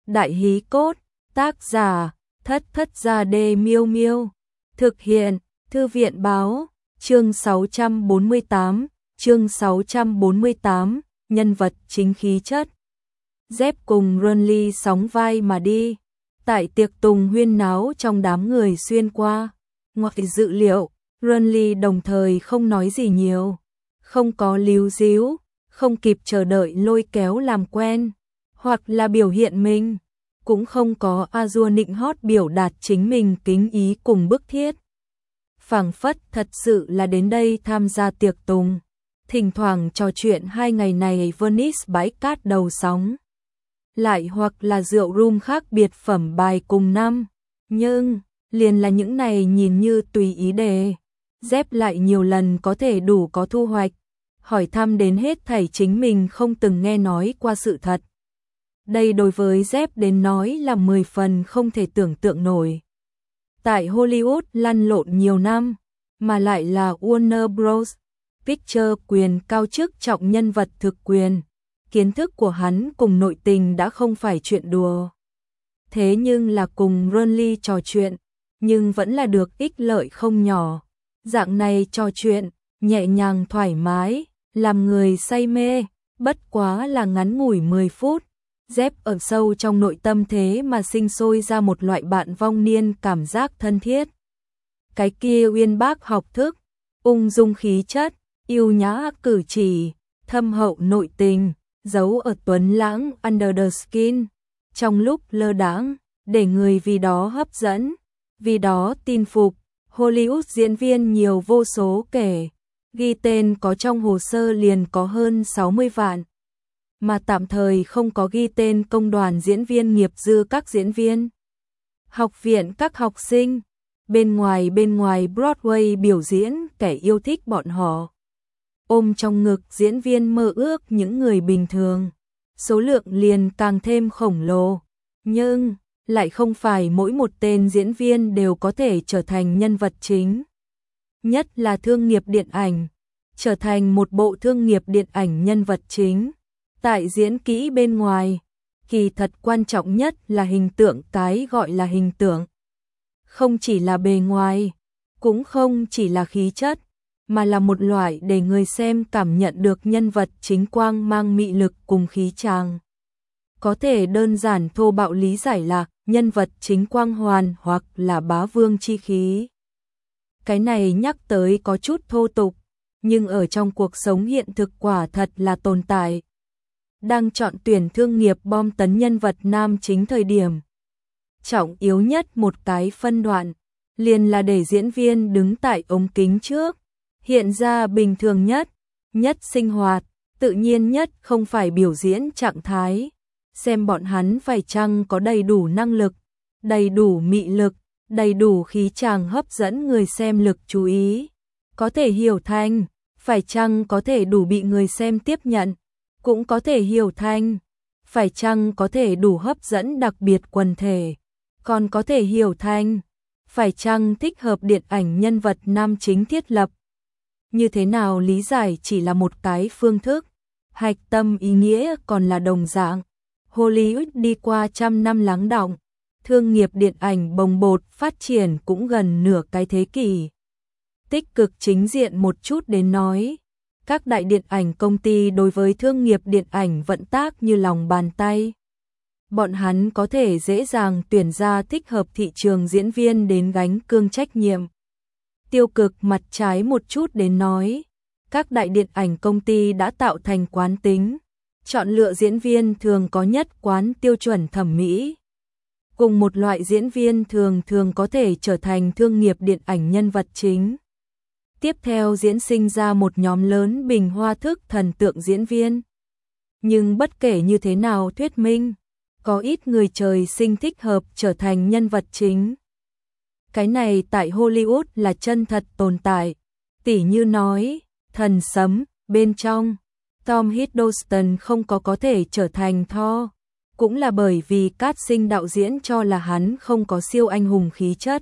Đại hí cốt, tác giả, Thất Thất Gia Đê Miêu Miêu. Thực hiện, Thư viện báo, chương 648, nhân vật chính khí chất. Dép cùng Renly sóng vai mà đi. Tại tiệc tùng huyên náo trong đám người xuyên qua. Ngoài dự liệu, Renly đồng thời không nói gì nhiều. Không có líu díu, không kịp chờ đợi lôi kéo làm quen, hoặc là biểu hiện mình. Cũng không có Azure nịnh hót biểu đạt chính mình kính ý cùng bức thiết. Phảng phất thật sự là đến đây tham gia tiệc tùng. Thỉnh thoảng trò chuyện 2 ngày này Venice bãi cát đầu sóng. Lại hoặc là rượu rum khác biệt phẩm bài cùng năm. Nhưng, liền là những này nhìn như tùy ý đề. Dép lại nhiều lần có thể đủ có thu hoạch. Hỏi thăm đến hết thảy chính mình không từng nghe nói qua sự thật. Đây đối với Dép đến nói là 10 phần không thể tưởng tượng nổi. Tại Hollywood lăn lộn nhiều năm, mà lại là Warner Bros. Pictures quyền cao chức trọng nhân vật thực quyền. Kiến thức của hắn cùng nội tình đã không phải chuyện đùa. Thế nhưng là cùng Renly trò chuyện, nhưng vẫn là được ích lợi không nhỏ. Dạng này trò chuyện, nhẹ nhàng thoải mái, làm người say mê, bất quá là ngắn ngủi 10 phút. Dép ở sâu trong nội tâm thế mà sinh sôi ra một loại bạn vong niên cảm giác thân thiết. Cái kia uyên bác học thức, ung dung khí chất, yêu nhã cử chỉ, thâm hậu nội tình, giấu ở tuấn lãng under the skin, trong lúc lơ đãng, để người vì đó hấp dẫn, vì đó tin phục. Hollywood diễn viên nhiều vô số kể, ghi tên có trong hồ sơ liền có hơn 60 vạn. Mà tạm thời không có ghi tên công đoàn diễn viên nghiệp dư các diễn viên. Học viện các học sinh, bên ngoài Broadway biểu diễn kẻ yêu thích bọn họ. Ôm trong ngực diễn viên mơ ước những người bình thường. Số lượng liền càng thêm khổng lồ. Nhưng, lại không phải mỗi một tên diễn viên đều có thể trở thành nhân vật chính. Nhất là thương nghiệp điện ảnh. Trở thành một bộ thương nghiệp điện ảnh nhân vật chính. Tại diễn kỹ bên ngoài, kỳ thật quan trọng nhất là hình tượng, cái gọi là hình tượng. Không chỉ là bề ngoài, cũng không chỉ là khí chất, mà là một loại để người xem cảm nhận được nhân vật chính quang mang mị lực cùng khí chàng. Có thể đơn giản thô bạo lý giải là nhân vật chính quang hoàn hoặc là bá vương chi khí. Cái này nhắc tới có chút thô tục, nhưng ở trong cuộc sống hiện thực quả thật là tồn tại. Đang chọn tuyển thương nghiệp bom tấn nhân vật nam chính thời điểm. Trọng yếu nhất một cái phân đoạn, liền là để diễn viên đứng tại ống kính trước, hiện ra bình thường nhất sinh hoạt, tự nhiên nhất, không phải biểu diễn trạng thái. Xem bọn hắn phải chăng có đầy đủ năng lực, đầy đủ mị lực, đầy đủ khí chàng hấp dẫn người xem lực chú ý. Có thể hiểu thành, phải chăng có thể đủ bị người xem tiếp nhận. Cũng có thể hiểu thành, phải chăng có thể đủ hấp dẫn đặc biệt quần thể, còn có thể hiểu thành, phải chăng thích hợp điện ảnh nhân vật nam chính thiết lập. Như thế nào lý giải chỉ là một cái phương thức, hạch tâm ý nghĩa còn là đồng dạng. Hollywood đi qua 100 năm lắng đọng, thương nghiệp điện ảnh bồng bột phát triển cũng gần nửa cái thế kỷ. Tích cực chính diện một chút đến nói. Các đại điện ảnh công ty đối với thương nghiệp điện ảnh vận tác như lòng bàn tay. Bọn hắn có thể dễ dàng tuyển ra thích hợp thị trường diễn viên đến gánh cương trách nhiệm. Tiêu cực mặt trái một chút đến nói, các đại điện ảnh công ty đã tạo thành quán tính. Chọn lựa diễn viên thường có nhất quán tiêu chuẩn thẩm mỹ. Cùng một loại diễn viên thường có thể trở thành thương nghiệp điện ảnh nhân vật chính. Tiếp theo diễn sinh ra một nhóm lớn bình hoa thức thần tượng diễn viên. Nhưng bất kể như thế nào thuyết minh, có ít người trời sinh thích hợp trở thành nhân vật chính. Cái này tại Hollywood là chân thật tồn tại. Tỉ như nói, Thần Sấm, bên trong, Tom Hiddleston không có thể trở thành Thor. Cũng là bởi vì casting đạo diễn cho là hắn không có siêu anh hùng khí chất.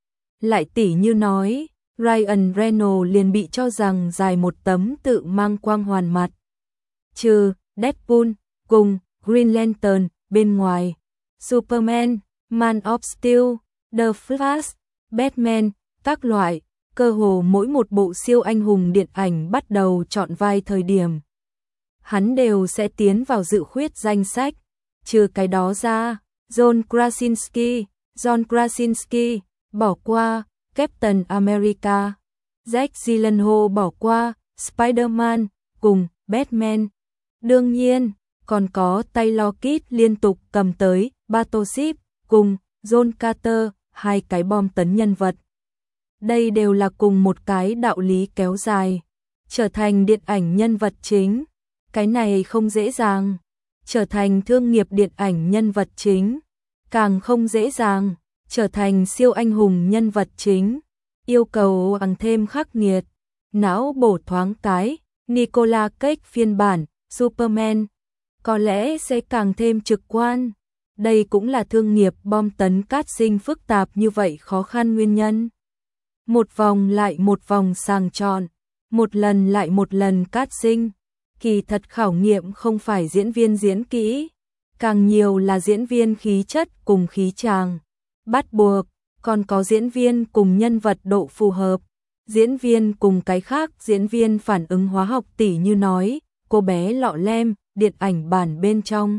Lại tỉ như nói, Ryan Reynolds liền bị cho rằng dài một tấm tự mang quang hoàn mặt. Trừ Deadpool cùng Green Lantern bên ngoài, Superman, Man of Steel, The Flash, Batman, các loại, cơ hồ mỗi một bộ siêu anh hùng điện ảnh bắt đầu chọn vai thời điểm. Hắn đều sẽ tiến vào dự khuyết danh sách, trừ cái đó ra, John Krasinski, bỏ qua, Captain America, Jake Gyllenhaal bỏ qua, Spider-Man, cùng Batman. Đương nhiên, còn có Taylor Kitsch liên tục cầm tới Battleship, cùng John Carter, hai cái bom tấn nhân vật. Đây đều là cùng một cái đạo lý kéo dài, trở thành điện ảnh nhân vật chính. Cái này không dễ dàng, trở thành thương nghiệp điện ảnh nhân vật chính, càng không dễ dàng, trở thành siêu anh hùng nhân vật chính, yêu cầu càng thêm khắc nghiệt. Não bổ thoáng cái, Nicolas Cage phiên bản Superman có lẽ sẽ càng thêm trực quan. Đây cũng là thương nghiệp bom tấn casting phức tạp như vậy khó khăn nguyên nhân. Một vòng lại một vòng sàng chọn, một lần lại một lần casting. Kỳ thật khảo nghiệm không phải diễn viên diễn kỹ, càng nhiều là diễn viên khí chất cùng khí chàng. Bắt buộc, còn có diễn viên cùng nhân vật độ phù hợp, diễn viên cùng cái khác diễn viên phản ứng hóa học tỉ như nói, cô bé lọ lem, điện ảnh bản bên trong.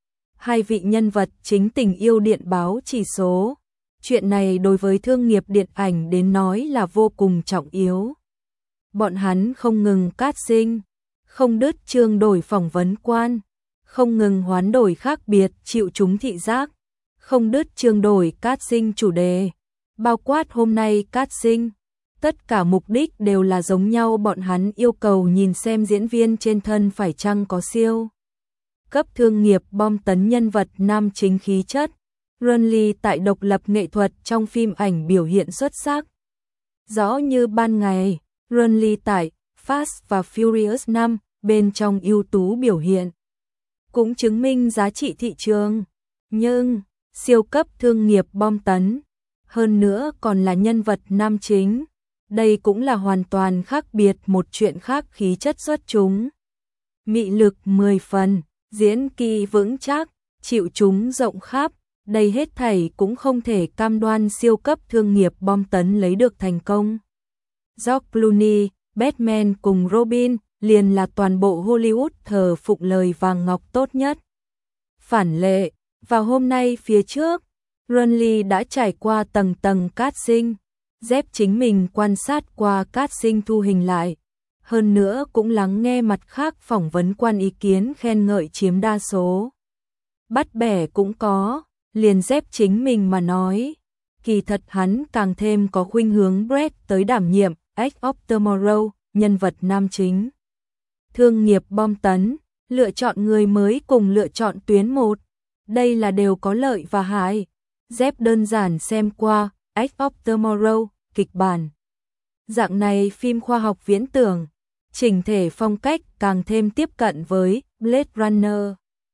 Hai vị nhân vật chính tình yêu điện báo chỉ số. Chuyện này đối với thương nghiệp điện ảnh đến nói là vô cùng trọng yếu. Bọn hắn không ngừng casting, không đứt chương đổi phỏng vấn quan, không ngừng hoán đổi khác biệt chịu chúng thị giác, không đứt chương đổi casting chủ đề, bao quát hôm nay casting. Tất cả mục đích đều là giống nhau, bọn hắn yêu cầu nhìn xem diễn viên trên thân phải chăng có siêu cấp thương nghiệp bom tấn nhân vật nam chính khí chất. Ronly tại độc lập nghệ thuật trong phim ảnh biểu hiện xuất sắc. Rõ như ban ngày, Ronly tại Fast và Furious 5 bên trong ưu tú biểu hiện, cũng chứng minh giá trị thị trường. Nhưng, siêu cấp thương nghiệp bom tấn, hơn nữa còn là nhân vật nam chính. Đây cũng là hoàn toàn khác biệt, một chuyện khác, khí chất xuất chúng, mị lực 10 phần, diễn kỳ vững chắc, chịu chúng rộng khắp. Đây hết thảy cũng không thể cam đoan siêu cấp thương nghiệp bom tấn lấy được thành công. George Clooney, Batman cùng Robin liền là toàn bộ Hollywood thờ phụng lời vàng ngọc tốt nhất. Phản lệ, vào hôm nay phía trước, Ronly đã trải qua tầng tầng casting, dép chính mình quan sát qua casting thu hình lại. Hơn nữa cũng lắng nghe mặt khác phỏng vấn quan ý kiến khen ngợi chiếm đa số. Bắt bẻ cũng có. Liền dép chính mình mà nói, kỳ thật hắn càng thêm có khuynh hướng Brett tới đảm nhiệm Edge of Tomorrow, nhân vật nam chính. Thương nghiệp bom tấn, lựa chọn người mới cùng lựa chọn tuyến một, đây là đều có lợi và hại. Dép đơn giản xem qua Edge of Tomorrow, kịch bản. Dạng này phim khoa học viễn tưởng, chỉnh thể phong cách càng thêm tiếp cận với Blade Runner.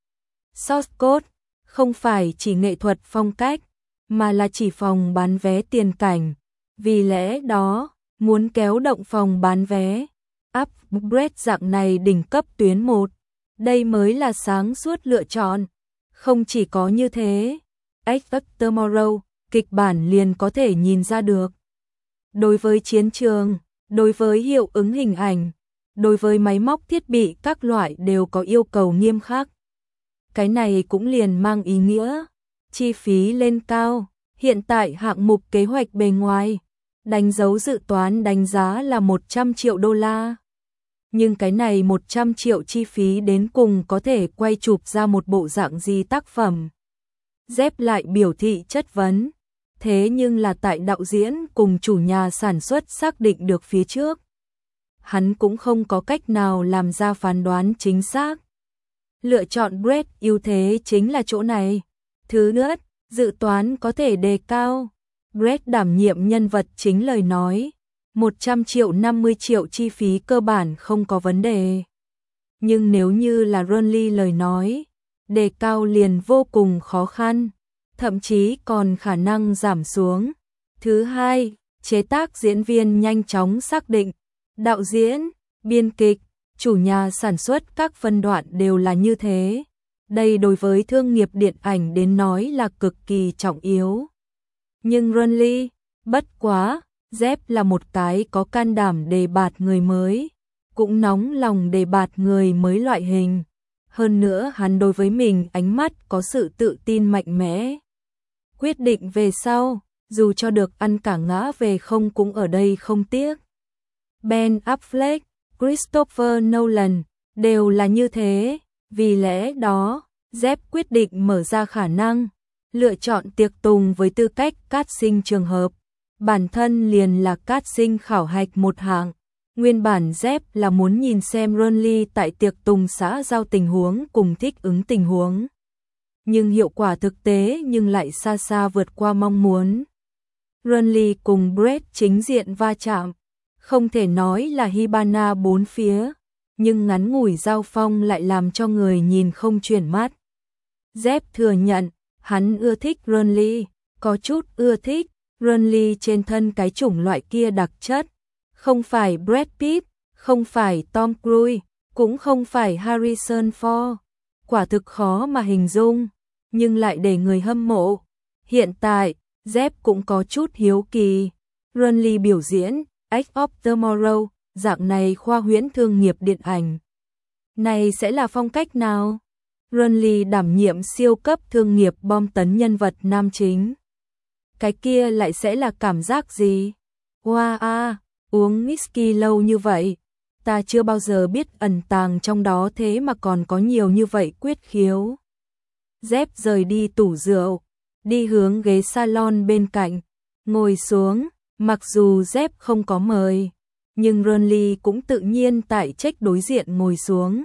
Source code không phải chỉ nghệ thuật phong cách, mà là chỉ phòng bán vé tiền cảnh. Vì lẽ đó, muốn kéo động phòng bán vé, upgrade dạng này đỉnh cấp tuyến 1, đây mới là sáng suốt lựa chọn. Không chỉ có như thế, Edge of Tomorrow, kịch bản liền có thể nhìn ra được. Đối với chiến trường, đối với hiệu ứng hình ảnh, đối với máy móc thiết bị các loại đều có yêu cầu nghiêm khắc. Cái này cũng liền mang ý nghĩa chi phí lên cao. Hiện tại hạng mục kế hoạch bề ngoài, đánh dấu dự toán đánh giá là 100 triệu đô la. Nhưng cái này 100 triệu chi phí đến cùng có thể quay chụp ra một bộ dạng gì tác phẩm? Dép lại biểu thị chất vấn. Thế nhưng là tại đạo diễn cùng chủ nhà sản xuất xác định được phía trước, hắn cũng không có cách nào làm ra phán đoán chính xác. Lựa chọn Brett ưu thế chính là chỗ này. Thứ nữa, dự toán có thể đề cao. Brett đảm nhiệm nhân vật chính lời nói, 100 triệu 50 triệu chi phí cơ bản không có vấn đề. Nhưng nếu như là Ronly lời nói, đề cao liền vô cùng khó khăn, thậm chí còn khả năng giảm xuống. Thứ hai, chế tác diễn viên nhanh chóng xác định, đạo diễn, biên kịch, chủ nhà sản xuất các phân đoạn đều là như thế. Đây đối với thương nghiệp điện ảnh đến nói là cực kỳ trọng yếu. Nhưng Renly, bất quá, Jeff là một cái có can đảm đề bạt người mới, cũng nóng lòng đề bạt người mới loại hình. Hơn nữa hắn đối với mình ánh mắt có sự tự tin mạnh mẽ. Quyết định về sau, dù cho được ăn cả ngã về không cũng ở đây không tiếc. Ben Affleck, Christopher Nolan đều là như thế, vì lẽ đó, Jeff quyết định mở ra khả năng, lựa chọn tiệc tùng với tư cách casting trường hợp. Bản thân liền là casting khảo hạch một hạng. Nguyên bản Jeff là muốn nhìn xem Renly tại tiệc tùng xã giao tình huống cùng thích ứng tình huống. Nhưng hiệu quả thực tế nhưng lại xa xa vượt qua mong muốn. Renly cùng Brett chính diện va chạm, không thể nói là Hibana bốn phía, nhưng ngắn ngủi giao phong lại làm cho người nhìn không chuyển mắt. Jeff thừa nhận, hắn ưa thích Renly, có chút ưa thích, Renly trên thân cái chủng loại kia đặc chất. Không phải Brad Pitt, không phải Tom Cruise, cũng không phải Harrison Ford. Quả thực khó mà hình dung, nhưng lại để người hâm mộ. Hiện tại, Jeff cũng có chút hiếu kỳ. Renly biểu diễn Edge of Tomorrow, dạng này khoa huyễn thương nghiệp điện ảnh. Này sẽ là phong cách nào? Renly đảm nhiệm siêu cấp thương nghiệp bom tấn nhân vật nam chính. Cái kia lại sẽ là cảm giác gì? Wow, uống whisky lâu như vậy, ta chưa bao giờ biết ẩn tàng trong đó thế mà còn có nhiều như vậy quyết khiếu. Jeff rời đi tủ rượu, đi hướng ghế salon bên cạnh, ngồi xuống, mặc dù Jeff không có mời, nhưng Renly cũng tự nhiên tại trách đối diện ngồi xuống.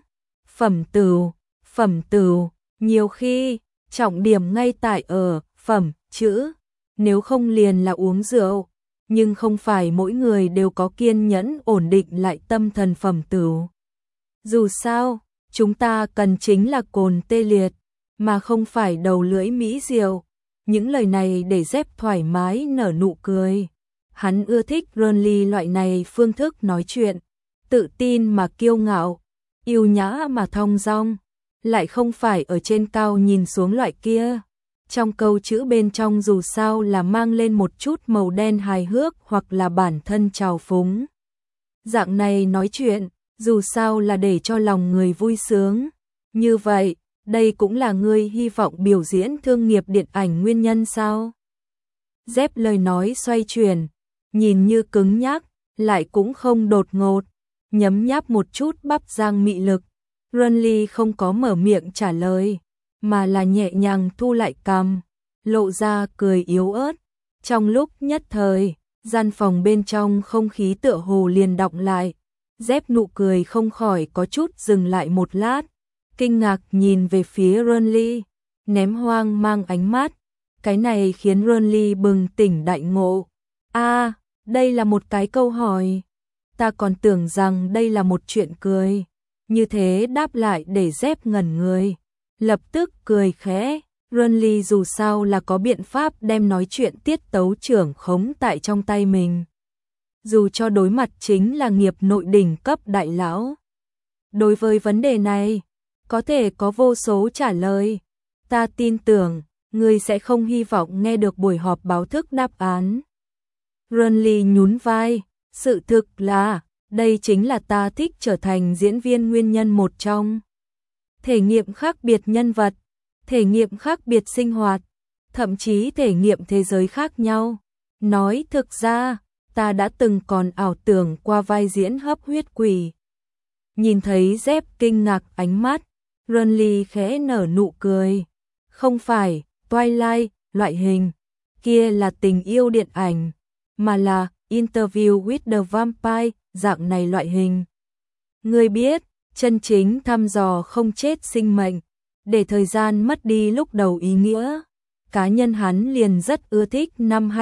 Phẩm tửu, nhiều khi, trọng điểm ngay tại ở, phẩm, chữ, nếu không liền là uống rượu. Nhưng không phải mỗi người đều có kiên nhẫn ổn định lại tâm thần phẩm tửu. Dù sao, chúng ta cần chính là cồn tê liệt, mà không phải đầu lưỡi mỹ diệu. Những lời này để Jeff thoải mái nở nụ cười. Hắn ưa thích Renly loại này phương thức nói chuyện, tự tin mà kiêu ngạo, yêu nhã mà thong dong, lại không phải ở trên cao nhìn xuống loại kia. Trong câu chữ bên trong dù sao là mang lên một chút màu đen hài hước hoặc là bản thân trào phúng. Dạng này nói chuyện, dù sao là để cho lòng người vui sướng. Như vậy, đây cũng là ngươi hy vọng biểu diễn thương nghiệp điện ảnh nguyên nhân sao? Jeff lời nói xoay chuyển, nhìn như cứng nhắc, lại cũng không đột ngột, nhấm nháp một chút bắp rang mị lực. Renly không có mở miệng trả lời, mà là nhẹ nhàng thu lại cằm, lộ ra cười yếu ớt. Trong lúc nhất thời, gian phòng bên trong không khí tựa hồ liền đọng lại. Jeff nụ cười không khỏi có chút dừng lại một lát, kinh ngạc nhìn về phía Renly, ném hoang mang ánh mắt. Cái này khiến Renly bừng tỉnh đại ngộ. Đây là một cái câu hỏi. Ta còn tưởng rằng đây là một chuyện cười. Như thế đáp lại để Jeff ngẩn người. Lập tức cười khẽ, Renly dù sao là có biện pháp đem nói chuyện tiết tấu trưởng khống tại trong tay mình. Dù cho đối mặt chính là nghiệp nội đỉnh cấp đại lão. Đối với vấn đề này, có thể có vô số trả lời. Ta tin tưởng, ngươi sẽ không hy vọng nghe được buổi họp báo thức đáp án. Renly nhún vai, sự thực là, đây chính là ta thích trở thành diễn viên nguyên nhân một trong. Thể nghiệm khác biệt nhân vật, thể nghiệm khác biệt sinh hoạt, thậm chí thể nghiệm thế giới khác nhau. Nói thực ra, ta đã từng còn ảo tưởng qua vai diễn hấp huyết quỷ. Nhìn thấy Jeff kinh ngạc ánh mắt, Renly khẽ nở nụ cười. Không phải Twilight loại hình, kia là tình yêu điện ảnh, mà là Interview with the Vampire dạng này loại hình. Ngươi biết, chân chính thăm dò không chết sinh mệnh, để thời gian mất đi lúc đầu ý nghĩa. Cá nhân hắn liền rất ưa thích năm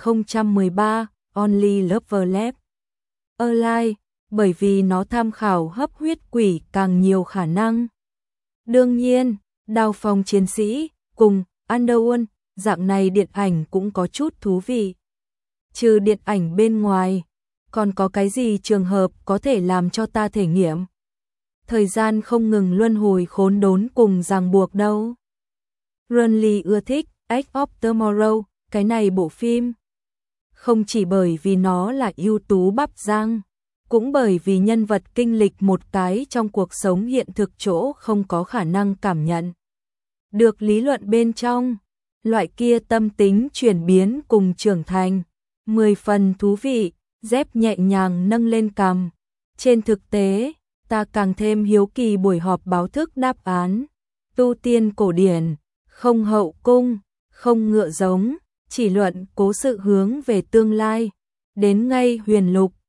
2013, Only Lover Left Alive, bởi vì nó tham khảo hấp huyết quỷ càng nhiều khả năng. Đương nhiên, Đao Phong Chiến Sĩ cùng Underworld, dạng này điện ảnh cũng có chút thú vị. Trừ điện ảnh bên ngoài, còn có cái gì trường hợp có thể làm cho ta thể nghiệm? thời gian không ngừng luân hồi khốn đốn cùng ràng buộc đâu. Renly ưa thích Edge of Tomorrow, cái này bộ phim. Không chỉ bởi vì nó là ưu tú bắp rang, cũng bởi vì nhân vật kinh lịch một cái trong cuộc sống hiện thực chỗ không có khả năng cảm nhận được lý luận bên trong. Loại kia tâm tính chuyển biến cùng trưởng thành, 10 phần thú vị. Dép nhẹ nhàng nâng lên cằm. Trên thực tế, ta càng thêm hiếu kỳ buổi họp báo thức đáp án. Tu tiên cổ điển, không hậu cung, không ngựa giống, chỉ luận cố sự hướng về tương lai. Đến ngay huyền lục,